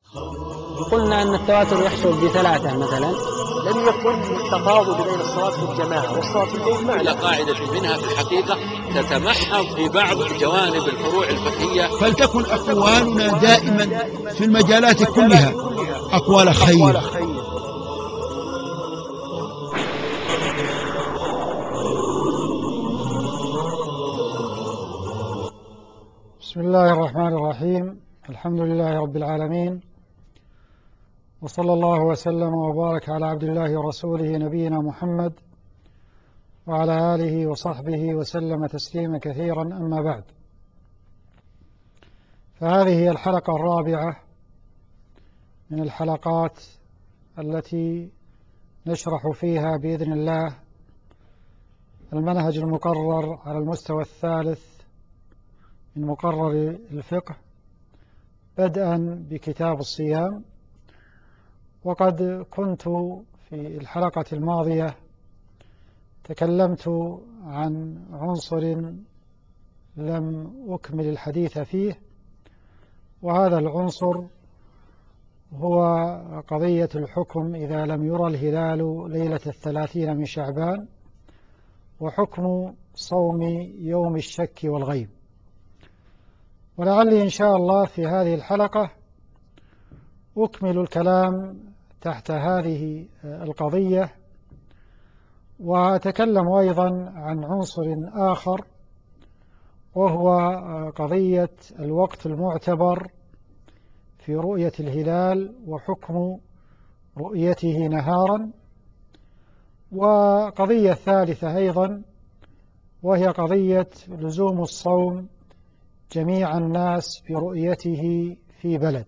قلنا أن التواتر يحصل بثلاثة مثلا. لم يكن التفاضل بين الصلاة في الجماعة والصلاة في البيت على قاعدة منها في الحقيقة تتمحض في بعض جوانب الفروع الفقهية. فلتكن أقوالنا دائما في المجالات كلها أقوال خير. بسم الله الرحمن الرحيم. الحمد لله رب العالمين، وصلى الله وسلم وبارك على عبد الله ورسوله نبينا محمد وعلى آله وصحبه وسلم تسليما كثيرا. أما بعد، فهذه هي الحلقة الرابعة من الحلقات التي نشرح فيها بإذن الله المنهج المقرر على المستوى الثالث من مقرر الفقه، بدءا بكتاب الصيام. وقد كنت في الحلقة الماضية تكلمت عن عنصر لم أكمل الحديث فيه، وهذا العنصر هو قضية الحكم إذا لم يرى الهلال ليلة 30 من شعبان، وحكم صوم يوم الشك والغيب. ولعلي إن شاء الله في هذه الحلقة أكمل الكلام تحت هذه القضية، وأتكلم أيضا عن عنصر آخر وهو قضية الوقت المعتبر في رؤية الهلال وحكم رؤيته نهارا، وقضية ثالثة أيضا وهي قضية لزوم الصوم جميع الناس برؤيته في بلد.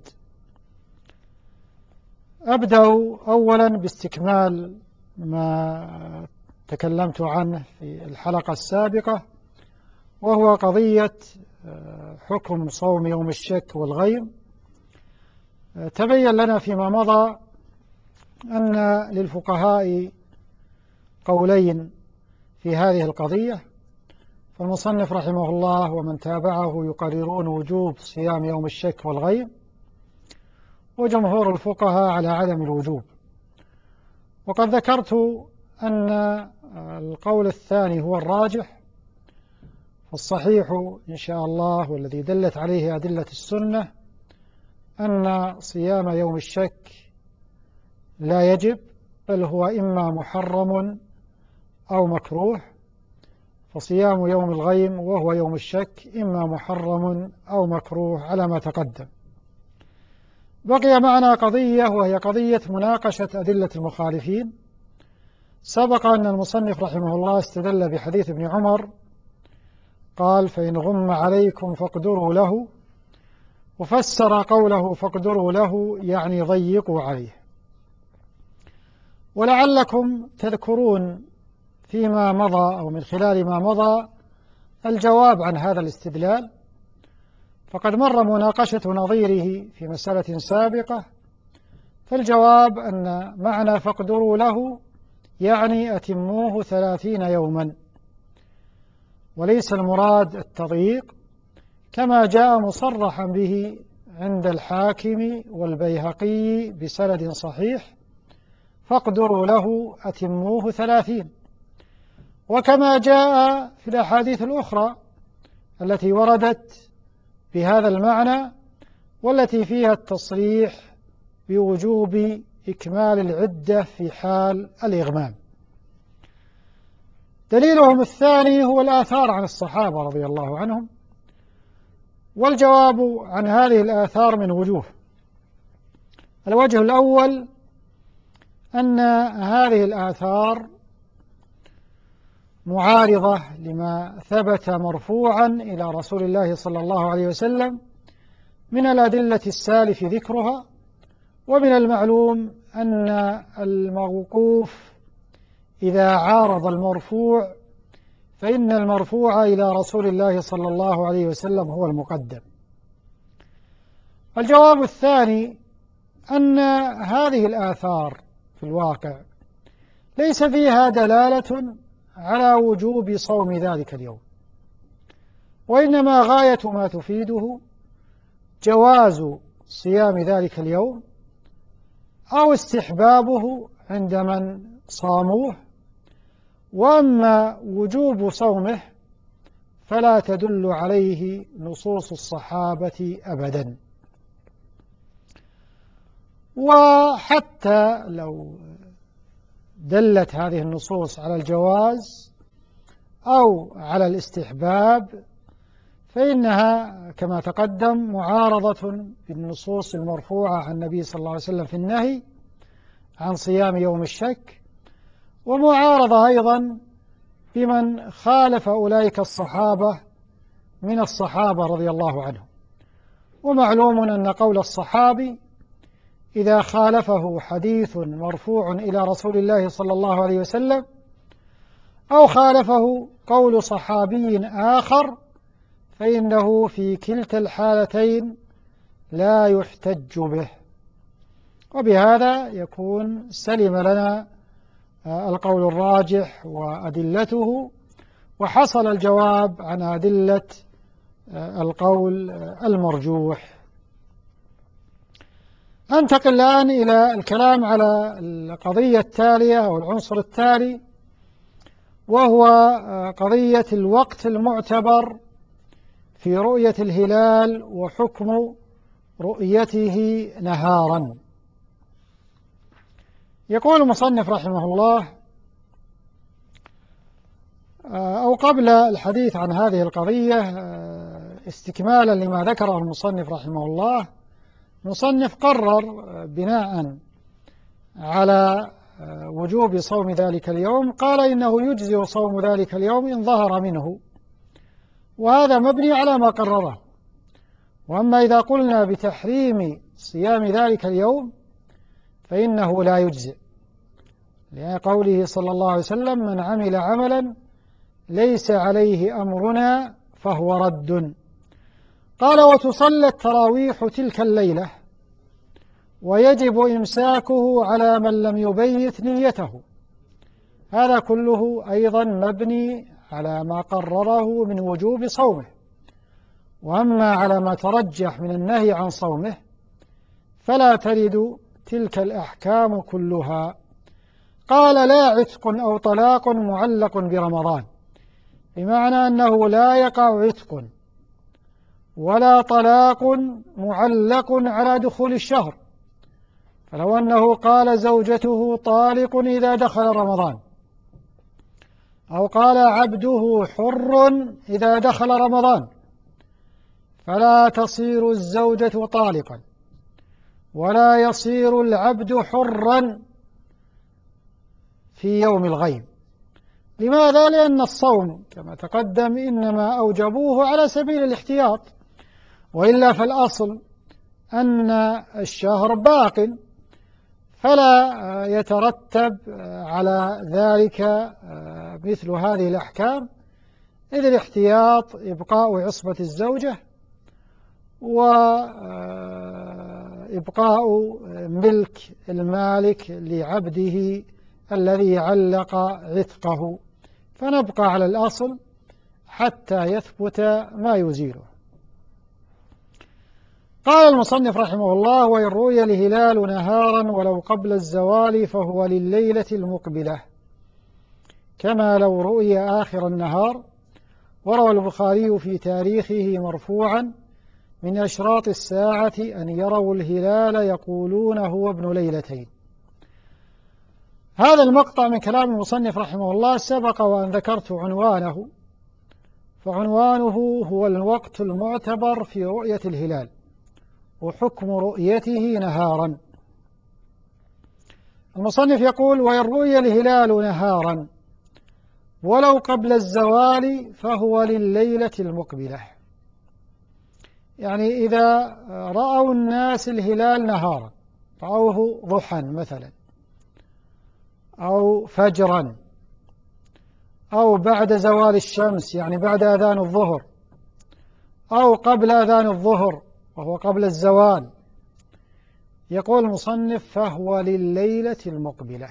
أبدأ أولا باستكمال ما تكلمت عنه في الحلقة السابقة، وهو قضية حكم صوم يوم الشك والغيم. تبين لنا فيما مضى أن للفقهاء قولين في هذه القضية، فالمصنف رحمه الله ومن تابعه يقررون وجوب صيام يوم الشك والغيم، وجمهور الفقهاء على عدم الوجوب. وقد ذكرت أن القول الثاني هو الراجح، والصحيح إن شاء الله والذي دلت عليه أدلة السنة أن صيام يوم الشك لا يجب، بل هو إما محرم أو مكروه، فصيام يوم الغيم وهو يوم الشك إما محرم أو مكروه على ما تقدم. بقي معنا قضية وهي قضية مناقشة أدلة المخالفين. سبق أن المصنف رحمه الله استدل بحديث ابن عمر قال: فإن غم عليكم فاقدروا له، وفسر قوله فاقدروا له يعني ضيقوا عليه. ولعلكم تذكرون فيما مضى أو من خلال ما مضى الجواب عن هذا الاستدلال، فقد مر مناقشة نظيره في مسألة سابقة. فالجواب أن معنى فاقدروا له يعني أتموه 30 يوما، وليس المراد التضييق كما جاء مصرحا به عند الحاكم والبيهقي بسند صحيح: فاقدروا له أتموه 30. وكما جاء في الأحاديث الأخرى التي وردت بهذا المعنى والتي فيها التصريح بوجوب إكمال العدة في حال الإغمام. دليلهم الثاني هو الآثار عن الصحابة رضي الله عنهم، والجواب عن هذه الآثار من وجوه. الوجه الأول أن هذه الآثار معارضة لما ثبت مرفوعا إلى رسول الله صلى الله عليه وسلم من الأدلة السالف ذكرها. ومن المعلوم أن الموقوف إذا عارض المرفوع فإن المرفوع إلى رسول الله صلى الله عليه وسلم هو المقدم. الجواب الثاني أن هذه الآثار في الواقع ليس فيها دلالة على وجوب صوم ذلك اليوم، وإنما غاية ما تفيده جواز صيام ذلك اليوم أو استحبابه عند من صاموه. وأما وجوب صومه فلا تدل عليه نصوص الصحابة أبدا. وحتى لو دلت هذه النصوص على الجواز أو على الاستحباب فإنها كما تقدم معارضة بالنصوص المرفوعة عن النبي صلى الله عليه وسلم في النهي عن صيام يوم الشك، ومعارضة أيضا بمن خالف أولئك الصحابة من الصحابة رضي الله عنهم. ومعلوم أن قول الصحابي إذا خالفه حديث مرفوع إلى رسول الله صلى الله عليه وسلم أو خالفه قول صحابي آخر فإنه في كلتا الحالتين لا يحتج به. وبهذا يكون سلم لنا القول الراجح وأدلته، وحصل الجواب عن أدلة القول المرجوح. أنتقل الآن إلى الكلام على القضية التالية أو العنصر التالي، وهو قضية الوقت المعتبر في رؤية الهلال وحكم رؤيته نهارا. يقول المصنف رحمه الله، أو قبل الحديث عن هذه القضية استكمالا لما ذكره المصنف رحمه الله، المصنف قرر بناء على وجوب صوم ذلك اليوم قال إنه يجزئ صوم ذلك اليوم إن ظهر منه، وهذا مبني على ما قرره. وأما إذا قلنا بتحريم صيام ذلك اليوم فإنه لا يجزئ، لأن قوله صلى الله عليه وسلم من عمل عملا ليس عليه أمرنا فهو رد. قال وتصلى التراويح تلك الليلة ويجب إمساكه على من لم يبيت نيته. هذا كله أيضا مبني على ما قرره من وجوب صومه. وأما على ما ترجح من النهي عن صومه فلا ترد تلك الأحكام كلها. قال لا عتق أو طلاق معلق برمضان، بمعنى أنه لا يقع عتق ولا طلاق معلق على دخول الشهر. فلو أنه قال زوجته طالق إذا دخل رمضان، أو قال عبده حر إذا دخل رمضان، فلا تصير الزوجة طالقا ولا يصير العبد حرا في يوم الغيب. لماذا؟ لأن الصوم كما تقدم إنما أوجبوه على سبيل الاحتياط، وإلا فالأصل أن الشهر باق، فلا يترتب على ذلك مثل هذه الأحكام، إذ الاحتياط إبقاء عصبة الزوجة وإبقاء ملك المالك لعبده الذي علق عتقه، فنبقى على الأصل حتى يثبت ما يزيله. قال المصنف رحمه الله وإن رؤي الهلال نهارا ولو قبل الزوال فهو لليلة المقبلة كما لو رؤي آخر النهار. وروى البخاري في تاريخه مرفوعا من أشراط الساعة أن يروا الهلال يقولون هو ابن ليلتين. هذا المقطع من كلام المصنف رحمه الله سبق وأن ذكرت عنوانه، فعنوانه هو الوقت المعتبر في رؤية الهلال وحكم رؤيته نهارا. المصنف يقول وإن رؤي الهلال نهارا ولو قبل الزوال فهو لليلة المقبلة. يعني إذا رأوا الناس الهلال نهارا، رأوه ضحى مثلا أو فجرا أو بعد زوال الشمس، يعني بعد أذان الظهر، أو قبل أذان الظهر وهو قبل الزوال، يقول المصنف فهو لليلة المقبلة.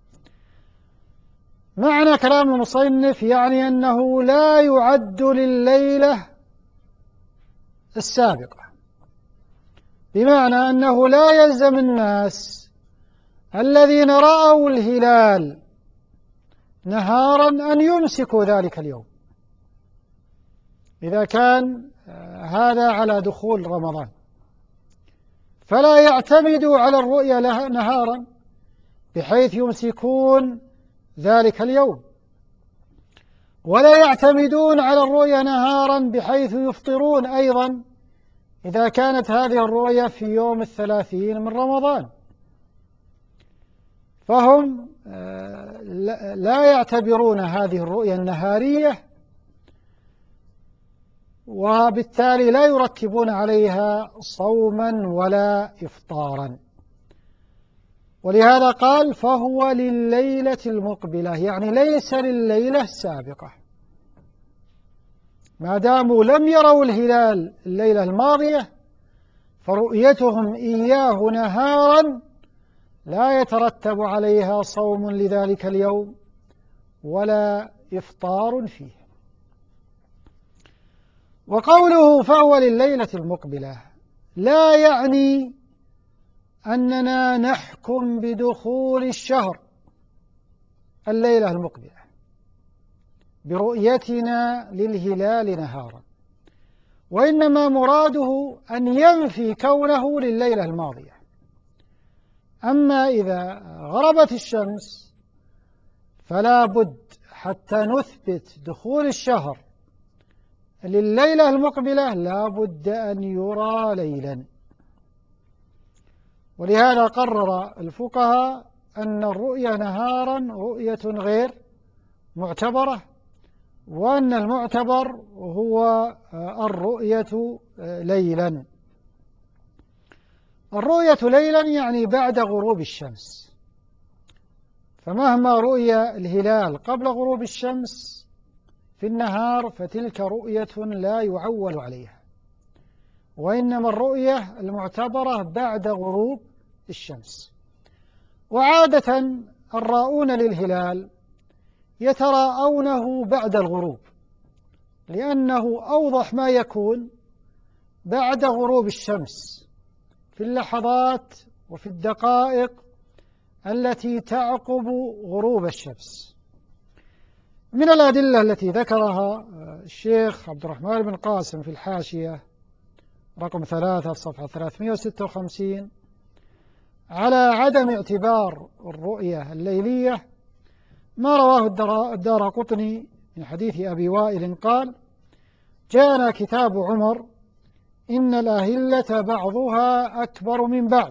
معنى كلام المصنف يعني أنه لا يعد لليلة السابقة، بمعنى أنه لا يلزم الناس الذين رأوا الهلال نهارا أن يمسكوا ذلك اليوم إذا كان هذا على دخول رمضان، فلا يعتمدوا على الرؤيا نهارا بحيث يمسكون ذلك اليوم، ولا يعتمدون على الرؤيا نهارا بحيث يفطرون أيضا إذا كانت هذه الرؤيا في يوم 30 من رمضان. فهم لا يعتبرون هذه الرؤيا النهارية، وبالتالي لا يرتبون عليها صوما ولا إفطارا. ولهذا قال فهو لليلة المقبلة، يعني ليس لليلة السابقة. ما داموا لم يروا الهلال الليلة الماضية فرؤيتهم إياه نهارا لا يترتب عليها صوم لذلك اليوم ولا إفطار فيه. وقوله فهو لليلة المقبلة لا يعني أننا نحكم بدخول الشهر الليلة المقبلة برؤيتنا للهلال نهارا، وإنما مراده أن ينفي كونه لليلة الماضية. أما إذا غربت الشمس فلا بد حتى نثبت دخول الشهر لليلة المقبلة لا بد أن يرى ليلا. ولهذا قرر الفقهاء أن الرؤيا نهارا رؤية غير معتبرة، وأن المعتبر هو الرؤية ليلا. الرؤية ليلا يعني بعد غروب الشمس، فمهما رؤي الهلال قبل غروب الشمس في النهار فتلك رؤية لا يعول عليها، وإنما الرؤية المعتبرة بعد غروب الشمس. وعادة الراؤون للهلال يتراءونه بعد الغروب، لأنه أوضح ما يكون بعد غروب الشمس في اللحظات وفي الدقائق التي تعقب غروب الشمس. من الأدلة التي ذكرها الشيخ عبد الرحمن بن قاسم في الحاشية رقم 3 صفحة 356 على عدم اعتبار الرؤية الليلية ما رواه الدارقطني من حديث أبي وائل قال جاءنا كتاب عمر إن الأهلة بعضها أكبر من بعض،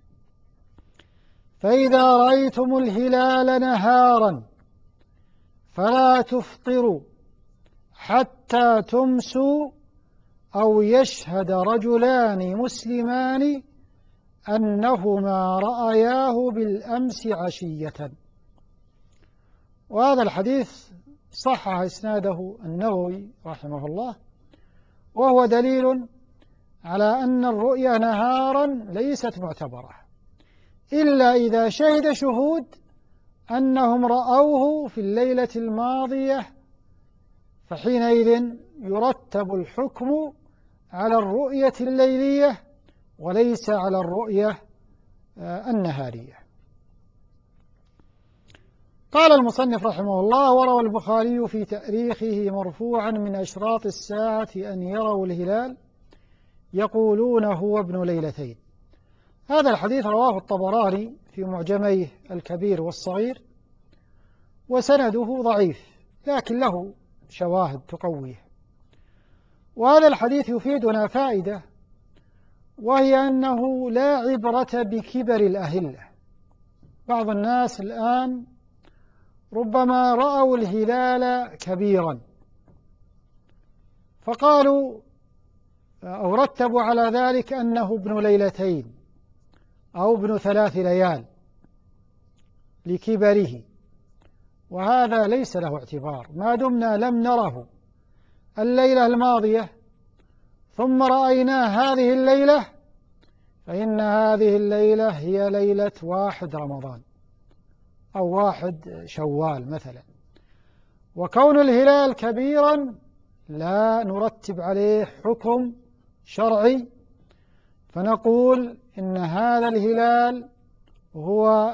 فإذا رأيتم الهلال نهارا فلا تفطروا حتى تمسوا أو يشهد رجلان مسلمان أنهما رأياه بالأمس عشية. وهذا الحديث صحح إسناده النووي رحمه الله، وهو دليل على أن الرؤيا نهارا ليست معتبرة إلا إذا شهد شهود أنهم رأوه في الليلة الماضية، فحينئذ يرتب الحكم على الرؤية الليلية وليس على الرؤية النهارية. قال المصنف رحمه الله وروى البخاري في تأريخه مرفوعا من أشراط الساعة أن يروا الهلال يقولون هو ابن ليلتين. هذا الحديث رواه الطبراني في معجميه الكبير والصغير، وسنده ضعيف لكن له شواهد تقويه. وهذا الحديث يفيدنا فائدة، وهي أنه لا عبرة بكبر الأهلة. بعض الناس الآن ربما رأوا الهلال كبيرا فقالوا أو رتبوا على ذلك أنه ابن ليلتين أو ابن 3 ليال لكبره، وهذا ليس له اعتبار. ما دمنا لم نره الليلة الماضية ثم رأيناه هذه الليلة فإن هذه الليلة هي ليلة 1 رمضان أو 1 شوال مثلا، وكون الهلال كبيرا لا نرتب عليه حكم شرعي فنقول إن هذا الهلال هو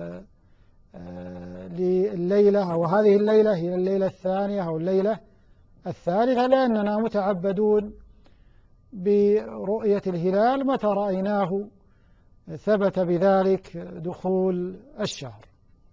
لليلة، أو هذه الليلة هي الليلة الثانية أو الليلة الثالثة، لأننا متعبدون برؤية الهلال متى رأيناه ثبت بذلك دخول الشهر.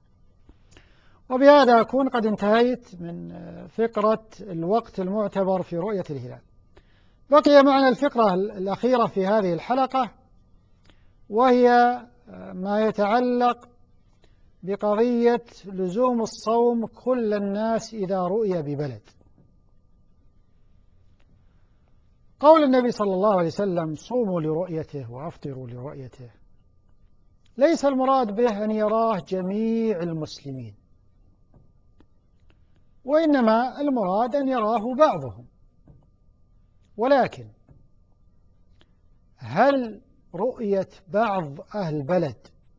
وبهذا أكون قد انتهيت من فقرة الوقت المعتبر في رؤية الهلال. بقي معنا الفقرة الأخيرة في هذه الحلقة، وهي ما يتعلق بقضية لزوم الصوم كل الناس إذا رؤي ببلد. قول النبي صلى الله عليه وسلم: صوموا لرؤيته وأفطروا لرؤيته، ليس المراد به أن يراه جميع المسلمين، وإنما المراد أن يراه بعضهم. ولكن هل رؤية بعض أهل البلد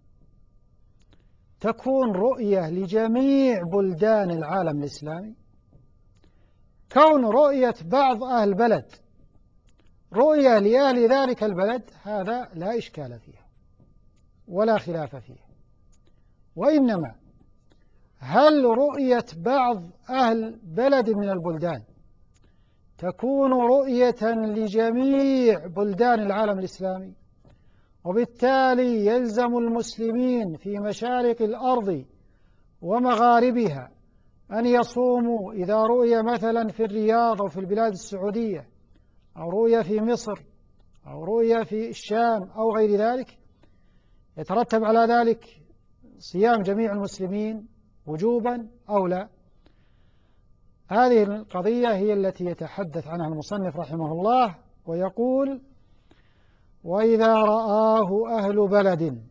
تكون رؤية لجميع بلدان العالم الإسلامي؟ كون رؤية بعض أهل البلد رؤية لأهل ذلك البلد هذا لا إشكال فيه ولا خلاف فيه، وإنما هل رؤية بعض أهل بلد من البلدان تكون رؤية لجميع بلدان العالم الإسلامي، وبالتالي يلزم المسلمين في مشارق الأرض ومغاربها أن يصوموا إذا رؤي مثلا في الرياض أو في البلاد السعودية، أو رؤي في مصر، أو رؤي في الشام أو غير ذلك؟ يترتب على ذلك صيام جميع المسلمين وجوبا أو لا؟ هذه القضية هي التي يتحدث عنها المصنف رحمه الله، ويقول: وإذا رآه أهل بلد،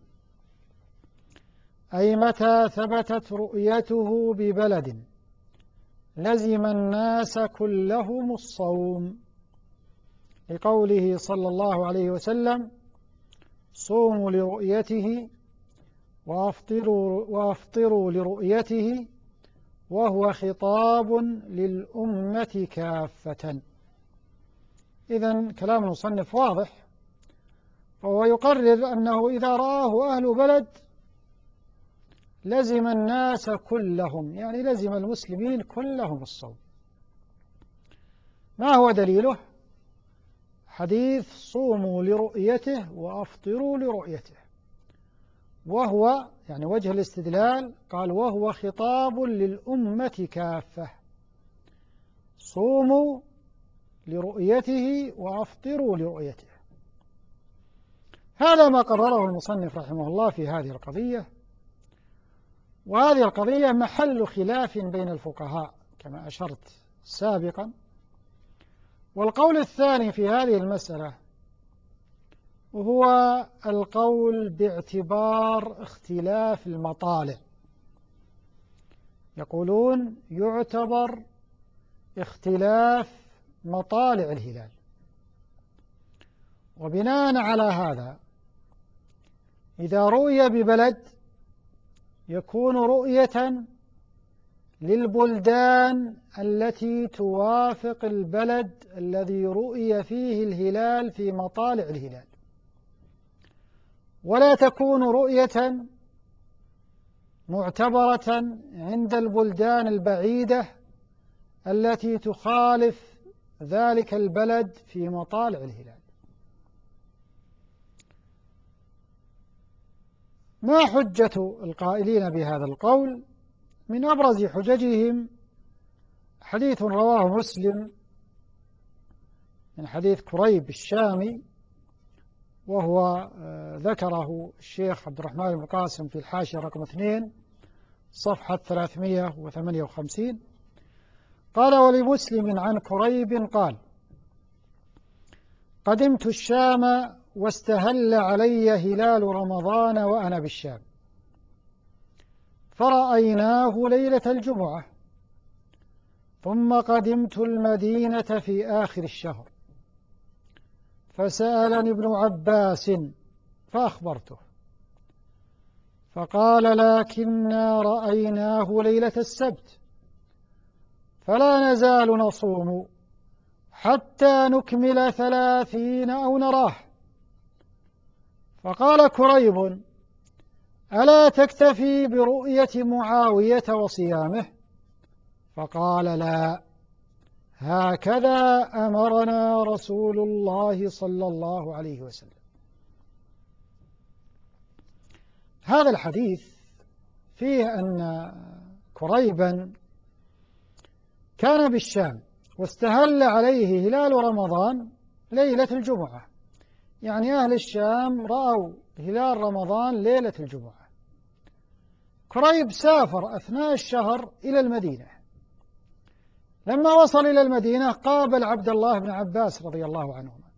أي متى ثبتت رؤيته ببلد، لزم الناس كلهم الصوم، لقوله صلى الله عليه وسلم: صوموا لرؤيته وأفطروا لرؤيته، وهو خطاب للأمة كافة. إذن كلام المصنف واضح، فهو يقرر أنه إذا رآه أهل بلد لزم الناس كلهم، يعني لزم المسلمين كلهم الصوم. ما هو دليله؟ حديث: صوموا لرؤيته وأفطروا لرؤيته، وهو يعني وجه الاستدلال، قال: وهو خطاب للأمة كافة، صوموا لرؤيته وأفطروا لرؤيته. هذا ما قرره المصنف رحمه الله في هذه القضية، وهذه القضية محل خلاف بين الفقهاء كما أشرت سابقا. والقول الثاني في هذه المسألة وهو القول باعتبار اختلاف المطالع. يقولون يعتبر اختلاف مطالع الهلال، وبناء على هذا إذا رؤي ببلد يكون رؤية للبلدان التي توافق البلد الذي رؤي فيه الهلال في مطالع الهلال، ولا تكون رؤية معتبرة عند البلدان البعيدة التي تخالف ذلك البلد في مطالع الهلال. ما حجة القائلين بهذا القول؟ من أبرز حججهم حديث رواه مسلم من حديث كريب الشامي، وهو ذكره الشيخ عبد الرحمن بن قاسم في الحاشية رقم 2 صفحة 358. قال: ولمسلم عن كريب قال: قدمت الشام واستهل علي هلال رمضان وأنا بالشام، فرأيناه ليلة الجمعة، ثم قدمت المدينة في آخر الشهر، فسألني ابن عباس فأخبرته، فقال: لكننا رأيناه ليلة السبت، فلا نزال نصوم حتى نكمل 30 أو نراه، فقال كريب: ألا تكتفي برؤية معاوية وصيامه؟ فقال: لا، هكذا أمرنا رسول الله صلى الله عليه وسلم. هذا الحديث فيه أن كريبا كان بالشام واستهل عليه هلال رمضان ليلة الجمعة، يعني أهل الشام رأوا هلال رمضان ليلة الجمعة. كريب سافر أثناء الشهر إلى المدينة. لما وصل إلى المدينة قابل عبد الله بن عباس رضي الله عنهما،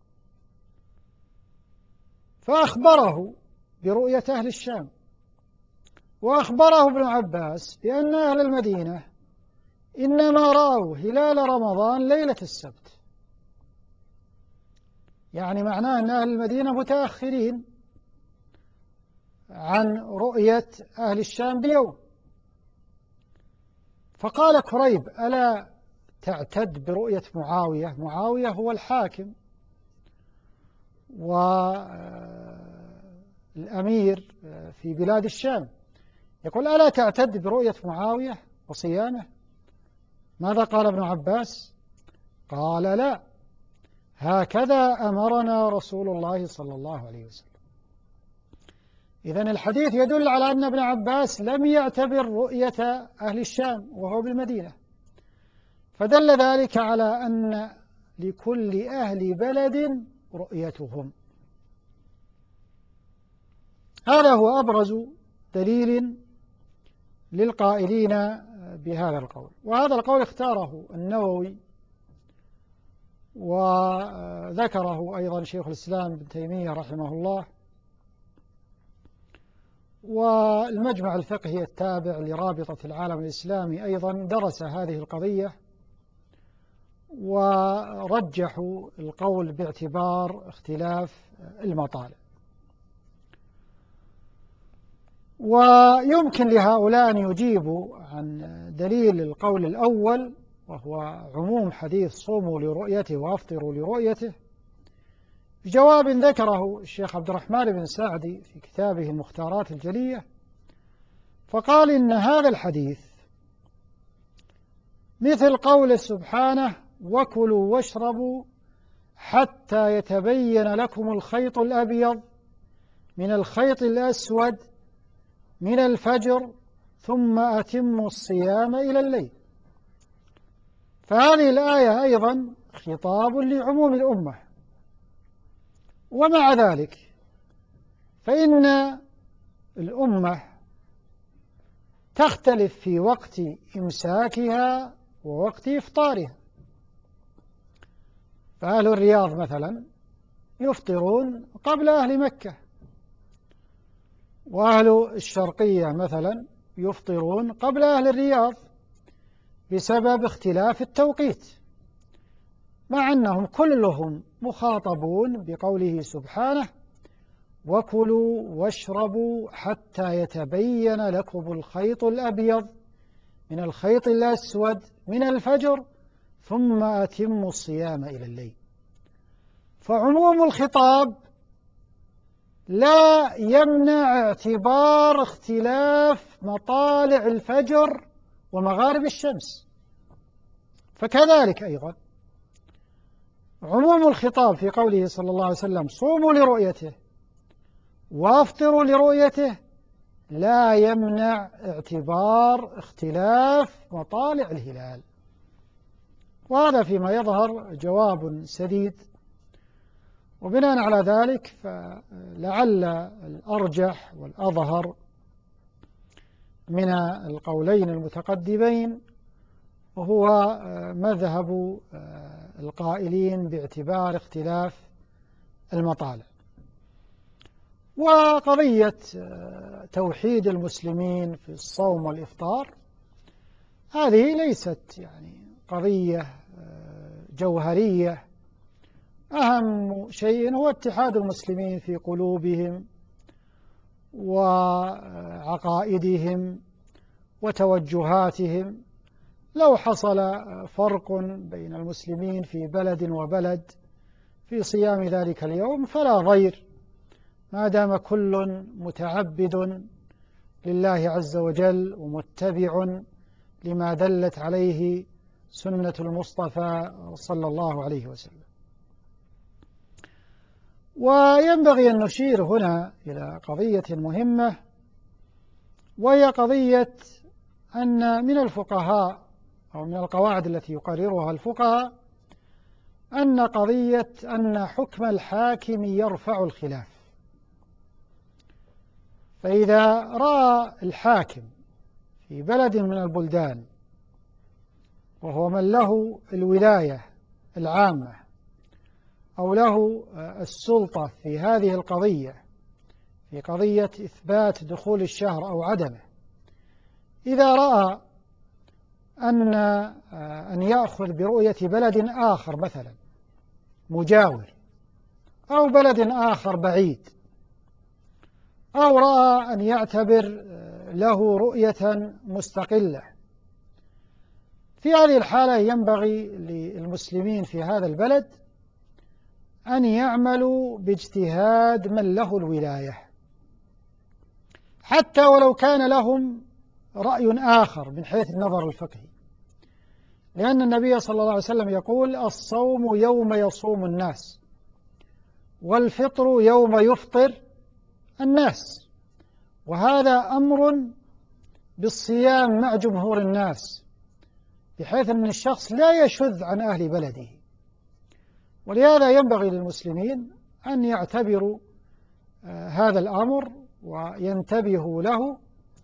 فأخبره برؤية أهل الشام، وأخبره ابن عباس بأن أهل المدينة إنما رأوا هلال رمضان ليلة السبت، يعني معناه أن أهل المدينة متأخرين عن رؤية أهل الشام بيوم. فقال كريب: ألا تعتد برؤية معاوية؟ معاوية هو الحاكم والأمير في بلاد الشام، يقول: ألا تعتد برؤية معاوية وصيامه؟ ماذا قال ابن عباس؟ قال: لا، هكذا أمرنا رسول الله صلى الله عليه وسلم. إذن الحديث يدل على أن ابن عباس لم يعتبر رؤية أهل الشام وهو بالمدينة، فدل ذلك على أن لكل أهل بلد رؤيتهم. هذا هو أبرز دليل للقائلين بهذا القول، وهذا القول اختاره النووي وذكره أيضا شيخ الإسلام ابن تيمية رحمه الله، والمجمع الفقهي التابع لرابطة العالم الإسلامي أيضا درس هذه القضية ورجحوا القول باعتبار اختلاف المطالع. ويمكن لهؤلاء أن يجيبوا عن دليل القول الأول، وهو عموم حديث صوموا لرؤيته وأفطروا لرؤيته، بجواب ذكره الشيخ عبد الرحمن بن سعدي في كتابه المختارات الجلية، فقال: إن هذا الحديث مثل قوله سبحانه: وكلوا واشربوا حتى يتبين لكم الخيط الأبيض من الخيط الأسود من الفجر ثم أتموا الصيام إلى الليل. فهذه الآية أيضا خطاب لعموم الأمة، ومع ذلك فإن الأمة تختلف في وقت إمساكها ووقت إفطارها. فأهل الرياض مثلا يفطرون قبل أهل مكة، وأهل الشرقية مثلا يفطرون قبل أهل الرياض بسبب اختلاف التوقيت، مع أنهم كلهم مخاطبون بقوله سبحانه: وكلوا واشربوا حتى يتبين لكم الخيط الأبيض من الخيط الأسود من الفجر ثم أتموا الصيام إلى الليل. فعموم الخطاب لا يمنع اعتبار اختلاف مطالع الفجر ومغارب الشمس. فكذلك أيضا عموم الخطاب في قوله صلى الله عليه وسلم: صوموا لرؤيته وافطروا لرؤيته، لا يمنع اعتبار اختلاف مطالع الهلال. وهذا فيما يظهر جواب سديد، وبناء على ذلك فلعل الأرجح والأظهر من القولين المتقدمين وهو مذهب القائلين باعتبار اختلاف المطالع. وقضية توحيد المسلمين في الصوم والإفطار هذه ليست يعني قضية جوهرية، أهم شيء هو اتحاد المسلمين في قلوبهم وعقائدهم وتوجهاتهم. لو حصل فرق بين المسلمين في بلد وبلد في صيام ذلك اليوم فلا ضير ما دام كل متعبد لله عز وجل ومتبع لما دلت عليه سنة المصطفى صلى الله عليه وسلم. وينبغي أن نشير هنا إلى قضية مهمة، وهي قضية أن من الفقهاء أو من القواعد التي يقررها الفقهاء أن قضية أن حكم الحاكم يرفع الخلاف. فإذا رأى الحاكم في بلد من البلدان وهو من له الولاية العامة أو له السلطة في هذه القضية، في قضية إثبات دخول الشهر أو عدمه، إذا رأى أن يأخذ برؤية بلد آخر مثلا مجاور أو بلد آخر بعيد، أو رأى أن يعتبر له رؤية مستقلة، في هذه الحالة ينبغي للمسلمين في هذا البلد أن يعملوا باجتهاد من له الولاية، حتى ولو كان لهم رأي آخر من حيث النظر الفقهي، لأن النبي صلى الله عليه وسلم يقول: الصوم يوم يصوم الناس، والفطر يوم يفطر الناس. وهذا أمر بالصيام مع جمهور الناس، بحيث أن الشخص لا يشذ عن أهل بلده. ولهذا ينبغي للمسلمين أن يعتبروا هذا الأمر وينتبهوا له،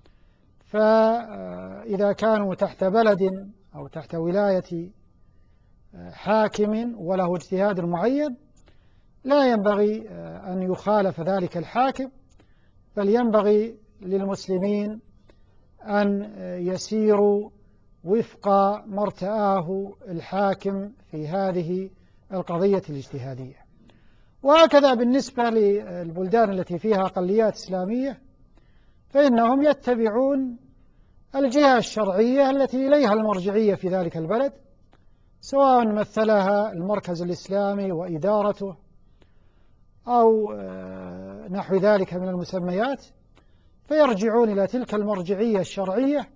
فإذا كانوا تحت بلد أو تحت ولاية حاكم وله اجتهاد معين، لا ينبغي أن يخالف ذلك الحاكم، بل ينبغي للمسلمين أن يسيروا وفق ما ارتآه الحاكم في هذه القضية الاجتهادية. وهكذا بالنسبة للبلدان التي فيها أقليات إسلامية، فإنهم يتبعون الجهة الشرعية التي إليها المرجعية في ذلك البلد، سواء مثلها المركز الإسلامي وإدارته أو نحو ذلك من المسميات، فيرجعون إلى تلك المرجعية الشرعية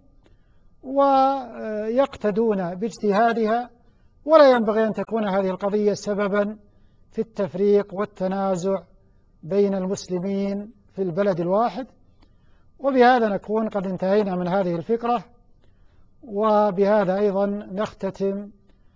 ويقتدون باجتهادها، ولا ينبغي أن تكون هذه القضية سببا في التفريق والتنازع بين المسلمين في البلد الواحد. وبهذا نكون قد انتهينا من هذه الفقرة، وبهذا أيضا نختتم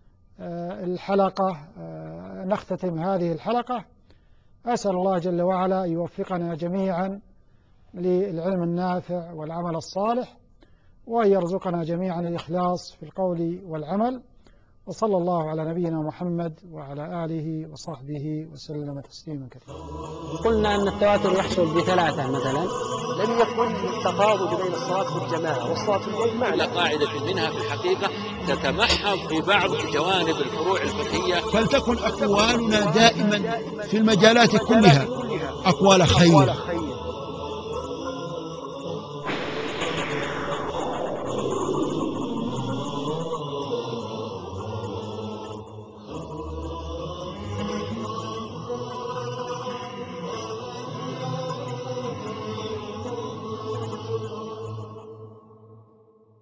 هذه الحلقة. أسأل الله جل وعلا أن يوفقنا جميعا للعلم النافع والعمل الصالح، وأن يرزقنا جميعا الإخلاص في القول والعمل. وصلى الله على نبينا محمد وعلى آله وصحبه وسلم تسليما كثيرا. قلنا أن التواتر يحصل بثلاثة مثلا. لم يكن التفاضل بين الصلاة في الجماعة والصلاة في البيت على قاعدة منها في الحقيقة تتمحض في بعض جوانب الفروع الفقهية. فلتكن أقوالنا دائما في المجالات كلها أقوال خير